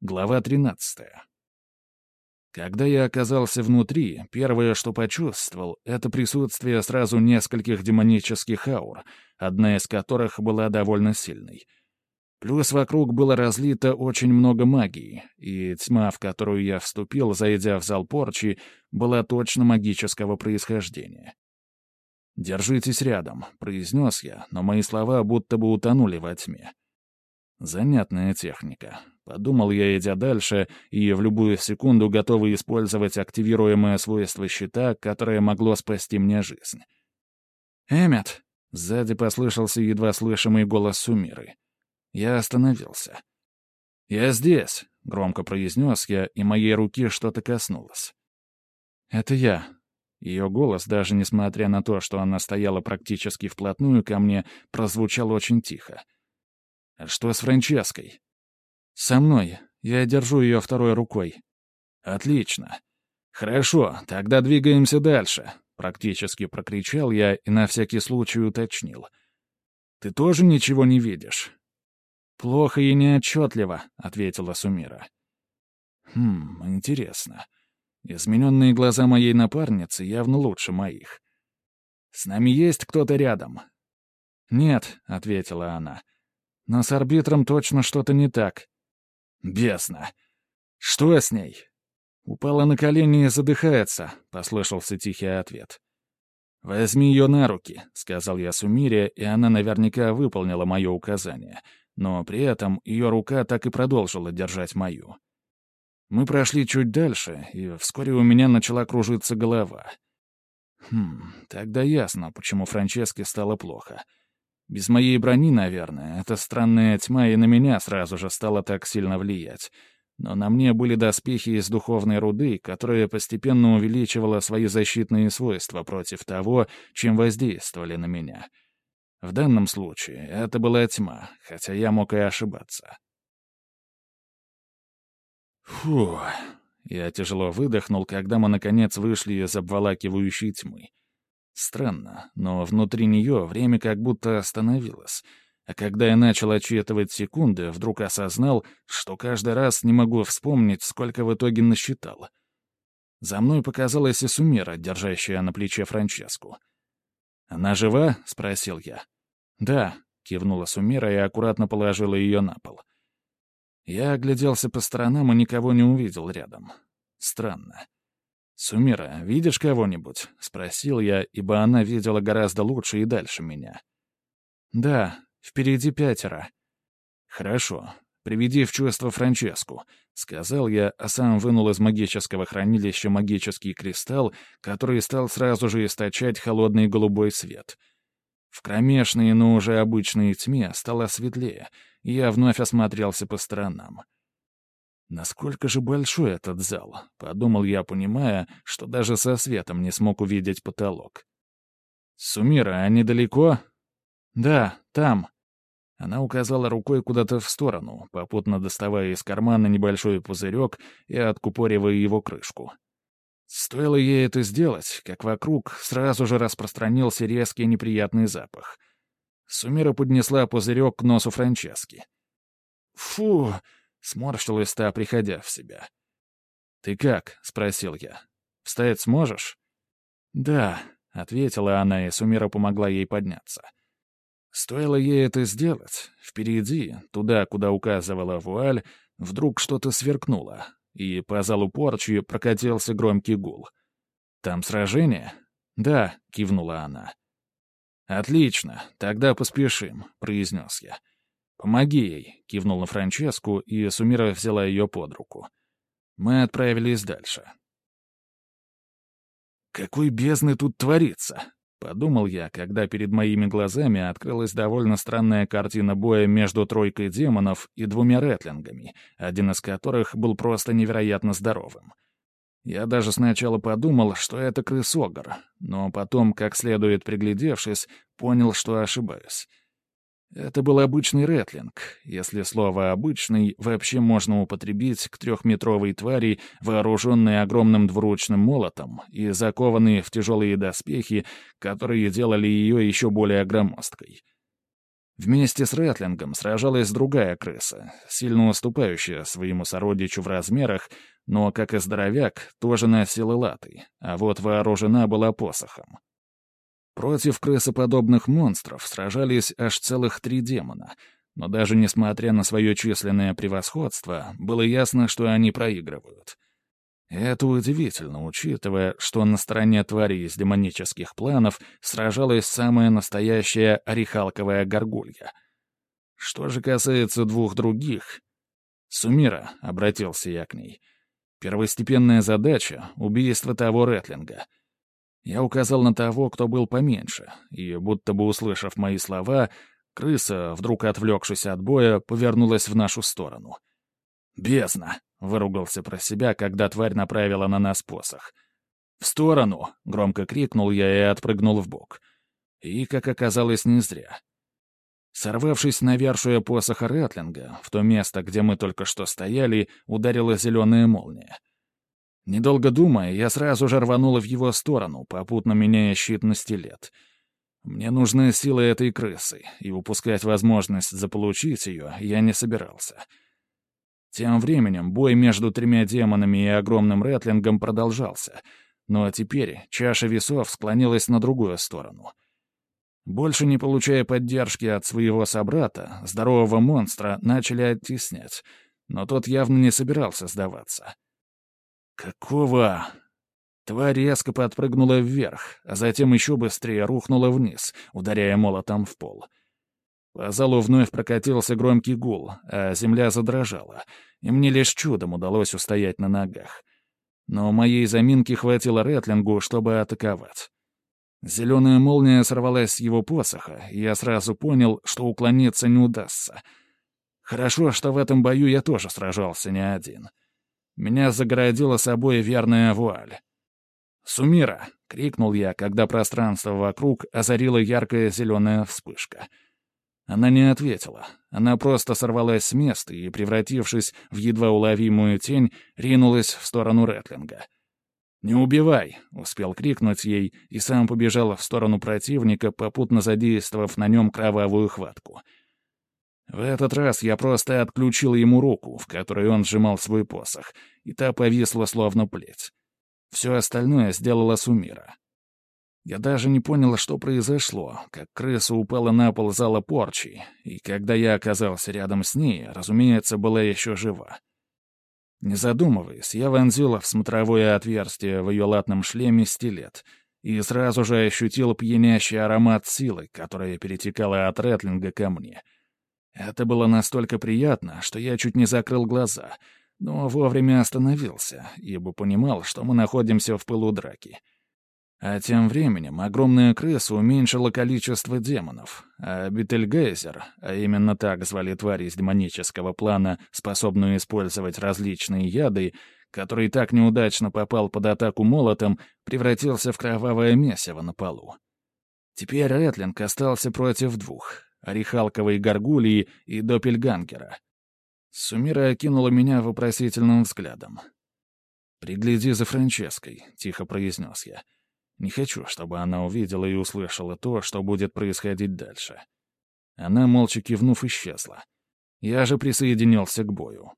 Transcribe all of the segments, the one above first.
Глава 13. Когда я оказался внутри, первое, что почувствовал, это присутствие сразу нескольких демонических аур, одна из которых была довольно сильной. Плюс вокруг было разлито очень много магии, и тьма, в которую я вступил, зайдя в зал порчи, была точно магического происхождения. «Держитесь рядом», — произнес я, но мои слова будто бы утонули во тьме. Занятная техника. Подумал я, идя дальше, и в любую секунду готовый использовать активируемое свойство щита, которое могло спасти мне жизнь. «Эммет!» — сзади послышался едва слышимый голос Сумиры. Я остановился. «Я здесь!» — громко произнес я, и моей руки что-то коснулось. «Это я». Ее голос, даже несмотря на то, что она стояла практически вплотную ко мне, прозвучал очень тихо. «А что с Франческой?» «Со мной. Я держу ее второй рукой». «Отлично. Хорошо, тогда двигаемся дальше», — практически прокричал я и на всякий случай уточнил. «Ты тоже ничего не видишь?» «Плохо и неотчетливо», — ответила Сумира. Интересно. Измененные глаза моей напарницы явно лучше моих. «С нами есть кто-то рядом?» «Нет», — ответила она. «Но с арбитром точно что-то не так». «Бесно! Что с ней?» «Упала на колени и задыхается», — послышался тихий ответ. «Возьми ее на руки», — сказал я Сумире, и она наверняка выполнила мое указание, но при этом ее рука так и продолжила держать мою. Мы прошли чуть дальше, и вскоре у меня начала кружиться голова. Тогда ясно, почему Франческе стало плохо. Без моей брони, наверное, эта странная тьма и на меня сразу же стала так сильно влиять. Но на мне были доспехи из духовной руды, которая постепенно увеличивала свои защитные свойства против того, чем воздействовали на меня. В данном случае это была тьма, хотя я мог и ошибаться. Фух. Я тяжело выдохнул, когда мы, наконец, вышли из обволакивающей тьмы. Странно, но внутри нее время как будто остановилось. А когда я начал отсчитывать секунды, вдруг осознал, что каждый раз не могу вспомнить, сколько в итоге насчитал. За мной показалась и Сумира, держащая на плече Франческу. «Она жива?» — спросил я. «Да», — кивнула Сумира и аккуратно положила ее на пол. Я огляделся по сторонам и никого не увидел рядом. Странно. «Сумира, видишь кого-нибудь?» — спросил я, ибо она видела гораздо лучше и дальше меня. «Да, впереди 5. «Хорошо. Приведи в чувство Франческу», — сказал я, а сам вынул из магического хранилища магический кристалл, который стал сразу же источать холодный голубой свет. В кромешной, но уже обычной тьме стало светлее, и я вновь осмотрелся по сторонам. «Насколько же большой этот зал?» — подумал я, понимая, что даже со светом не смог увидеть потолок. «Сумира, они далеко?» «Да, там». Она указала рукой куда-то в сторону, попутно доставая из кармана небольшой пузырек и откупоривая его крышку. Стоило ей это сделать, как вокруг сразу же распространился резкий неприятный запах. Сумира поднесла пузырек к носу Франчески. «Фу!» — сморщилась та, приходя в себя. «Ты как?» — спросил я. «Встать сможешь?» «Да», — ответила она, и Сумира помогла ей подняться. Стоило ей это сделать, впереди, туда, куда указывала вуаль, вдруг что-то сверкнуло, и по залу порчи прокатился громкий гул. «Там сражение?» «Да», — кивнула она. «Отлично, тогда поспешим», — произнес я. «Помоги ей», — кивнул на Франческу, и Сумира взяла ее под руку. Мы отправились дальше. «Какой бездны тут творится?» — подумал я, когда перед моими глазами открылась довольно странная картина боя между тройкой демонов и 2 ретлингами, один из которых был просто невероятно здоровым. Я даже сначала подумал, что это крысогр, но потом, как следует приглядевшись, понял, что ошибаюсь. Это был обычный ретлинг, если слово «обычный» вообще можно употребить к 3-метровой твари, вооруженной огромным двуручным молотом и закованной в тяжелые доспехи, которые делали ее еще более громоздкой. Вместе с Рэтлингом сражалась другая крыса, сильно уступающая своему сородичу в размерах, но, как и здоровяк, тоже носила латы, а вот вооружена была посохом. Против крысоподобных монстров сражались аж целых 3 демона, но даже несмотря на свое численное превосходство, было ясно, что они проигрывают. Это удивительно, учитывая, что на стороне тварей из демонических планов сражалась самая настоящая орехалковая горгулья. Что же касается 2 других... «Сумира», — обратился я к ней, — «первостепенная задача — убийство того Рэтлинга». Я указал на того, кто был поменьше, и, будто бы услышав мои слова, крыса, вдруг отвлекшись от боя, повернулась в нашу сторону. «Бездна!» — выругался про себя, когда тварь направила на нас посох. «В сторону!» — громко крикнул я и отпрыгнул вбок. И, как оказалось, не зря. Сорвавшись на вершие посоха Рэтлинга, в то место, где мы только что стояли, ударила зеленая молния. Недолго думая, я сразу же рванула в его сторону, попутно меняя щит на стилет. Мне нужны силы этой крысы, и упускать возможность заполучить ее я не собирался. Тем временем бой между 3 демонами и огромным Рэтлингом продолжался, но теперь чаша весов склонилась на другую сторону. Больше не получая поддержки от своего собрата, здорового монстра начали оттеснять, но тот явно не собирался сдаваться. «Какого?» Тварь резко подпрыгнула вверх, а затем еще быстрее рухнула вниз, ударяя молотом в пол. По залу вновь прокатился громкий гул, а земля задрожала, и мне лишь чудом удалось устоять на ногах. Но моей заминки хватило Рэтлингу, чтобы атаковать. Зеленая молния сорвалась с его посоха, и я сразу понял, что уклониться не удастся. Хорошо, что в этом бою я тоже сражался не один. Меня загородила собой верная вуаль. «Сумира!» — крикнул я, когда пространство вокруг озарила яркая зеленая вспышка. Она не ответила. Она просто сорвалась с места и, превратившись в едва уловимую тень, ринулась в сторону Рэтлинга. «Не убивай!» — успел крикнуть ей и сам побежал в сторону противника, попутно задействовав на нем кровавую хватку. В этот раз я просто отключил ему руку, в которой он сжимал свой посох, и та повисла словно плеть. Все остальное сделала Сумира. Я даже не понял, что произошло, как крыса упала на пол зала порчи, и когда я оказался рядом с ней, разумеется, была еще жива. Не задумываясь, я вонзила в смотровое отверстие в ее латном шлеме стилет и сразу же ощутил пьянящий аромат силы, которая перетекала от Рэтлинга ко мне. Это было настолько приятно, что я чуть не закрыл глаза, но вовремя остановился, ибо понимал, что мы находимся в пылу драки. А тем временем огромная крыса уменьшила количество демонов, а Бетельгейзер, а именно так звали тварь из демонического плана, способную использовать различные яды, который так неудачно попал под атаку молотом, превратился в кровавое месиво на полу. Теперь Рэтлинг остался против 2 — орехалковой горгульи и доппельгангера. Сумира окинула меня вопросительным взглядом. «Пригляди за Франческой», — тихо произнес я. Не хочу, чтобы она увидела и услышала то, что будет происходить дальше. Она, молча кивнув, исчезла. Я же присоединился к бою.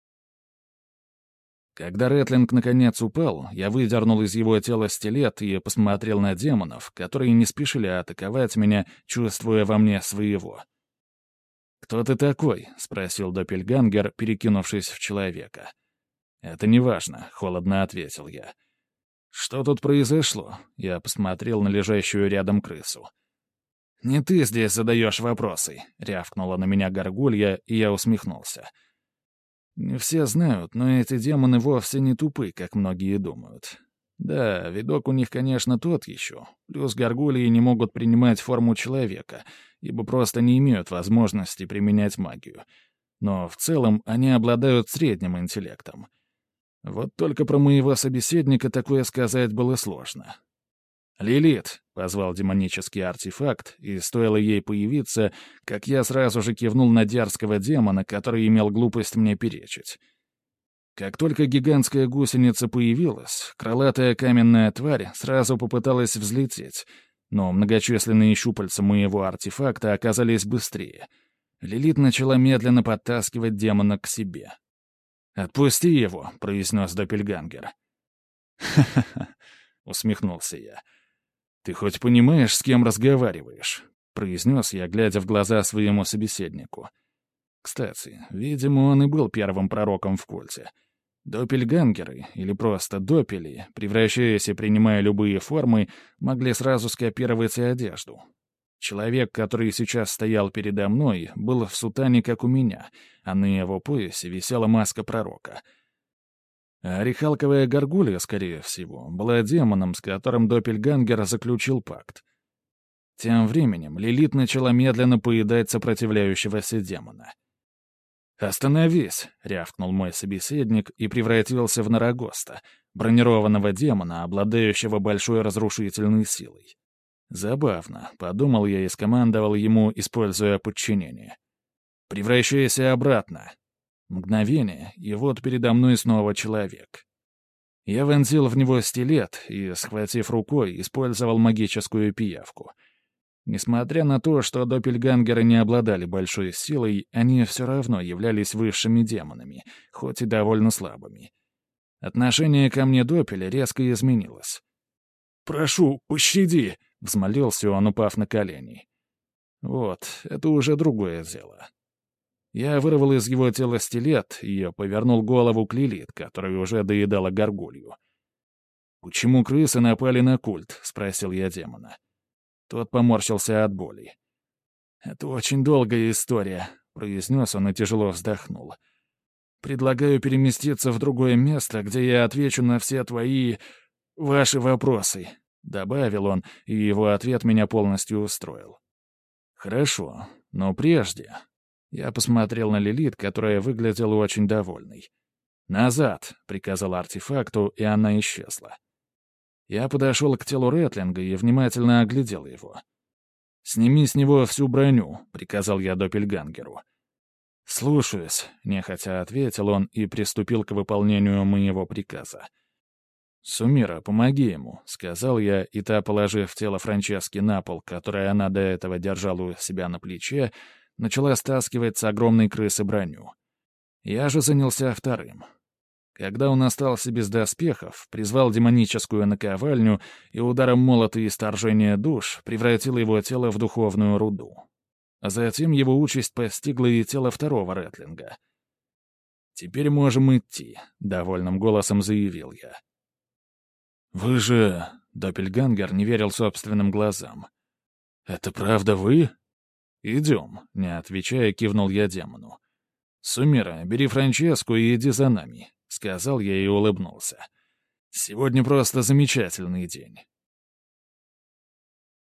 Когда Рэтлинг наконец упал, я выдернул из его тела стилет и посмотрел на демонов, которые не спешили атаковать меня, чувствуя во мне своего. «Кто ты такой?» — спросил доппельгангер, перекинувшись в человека. «Это неважно», — холодно ответил я. «Что тут произошло?» — я посмотрел на лежащую рядом крысу. «Не ты здесь задаешь вопросы», — рявкнула на меня горгулья, и я усмехнулся. Не все знают, но эти демоны вовсе не тупы, как многие думают. Да, видок у них, конечно, тот еще. Плюс горгульи не могут принимать форму человека, ибо просто не имеют возможности применять магию. Но в целом они обладают средним интеллектом. Вот только про моего собеседника такое сказать было сложно. «Лилит», — позвал демонический артефакт, и стоило ей появиться, как я сразу же кивнул на дерзкого демона, который имел глупость мне перечить. Как только гигантская гусеница появилась, крылатая каменная тварь сразу попыталась взлететь, но многочисленные щупальца моего артефакта оказались быстрее. Лилит начала медленно подтаскивать демона к себе. «Отпусти его», — произнес Доппельгангер. «Ха-ха-ха», — усмехнулся я. «Ты хоть понимаешь, с кем разговариваешь?» — произнес я, глядя в глаза своему собеседнику. Кстати, видимо, он и был первым пророком в культе. Доппельгангеры, или просто доппели, превращаясь и принимая любые формы, могли сразу скопировать и одежду. Человек, который сейчас стоял передо мной, был в сутане, как у меня, а на его поясе висела маска пророка. А орехалковая горгулья, скорее всего, была демоном, с которым Доппельгангер заключил пакт. Тем временем Лилит начала медленно поедать сопротивляющегося демона. «Остановись!» — рявкнул мой собеседник и превратился в Нарагоста, бронированного демона, обладающего большой разрушительной силой. «Забавно», — подумал я и скомандовал ему, используя подчинение. «Превращайся обратно». Мгновение, и вот передо мной снова человек. Я вонзил в него стилет и, схватив рукой, использовал магическую пиявку. Несмотря на то, что доппельгангеры не обладали большой силой, они все равно являлись высшими демонами, хоть и довольно слабыми. Отношение ко мне доппеля резко изменилось. «Прошу, пощади!» — взмолился он, упав на колени. Вот, это уже другое дело. Я вырвал из его тела стилет и повернул голову к Лилит, которая уже доедала горгулью. «Почему крысы напали на культ?» — спросил я демона. Тот поморщился от боли. «Это очень долгая история», — произнес он и тяжело вздохнул. «Предлагаю переместиться в другое место, где я отвечу на все ваши вопросы», — добавил он, и его ответ меня полностью устроил. «Хорошо, но прежде...» Я посмотрел на Лилит, которая выглядела очень довольной. «Назад!» — приказал артефакту, и она исчезла. Я подошел к телу Рэтлинга и внимательно оглядел его. «Сними с него всю броню», — приказал я Доппельгангеру. «Слушаюсь», — нехотя ответил он и приступил к выполнению моего приказа. «Сумира, помоги ему», — сказал я, и та, положив тело Франчески на пол, которое она до этого держала у себя на плече, начала стаскивать с огромной крысы броню. Я же занялся вторым. Когда он остался без доспехов, призвал демоническую наковальню и ударом молота и сторжения душ превратил его тело в духовную руду. А затем его участь постигла и тело второго Рэтлинга. «Теперь можем идти», — довольным голосом заявил я. «Вы же...» — Доппельгангер не верил собственным глазам. «Это правда вы?» «Идем», — не отвечая, кивнул я демону. «Сумира, бери Франческу и иди за нами», — сказал я и улыбнулся. «Сегодня просто замечательный день.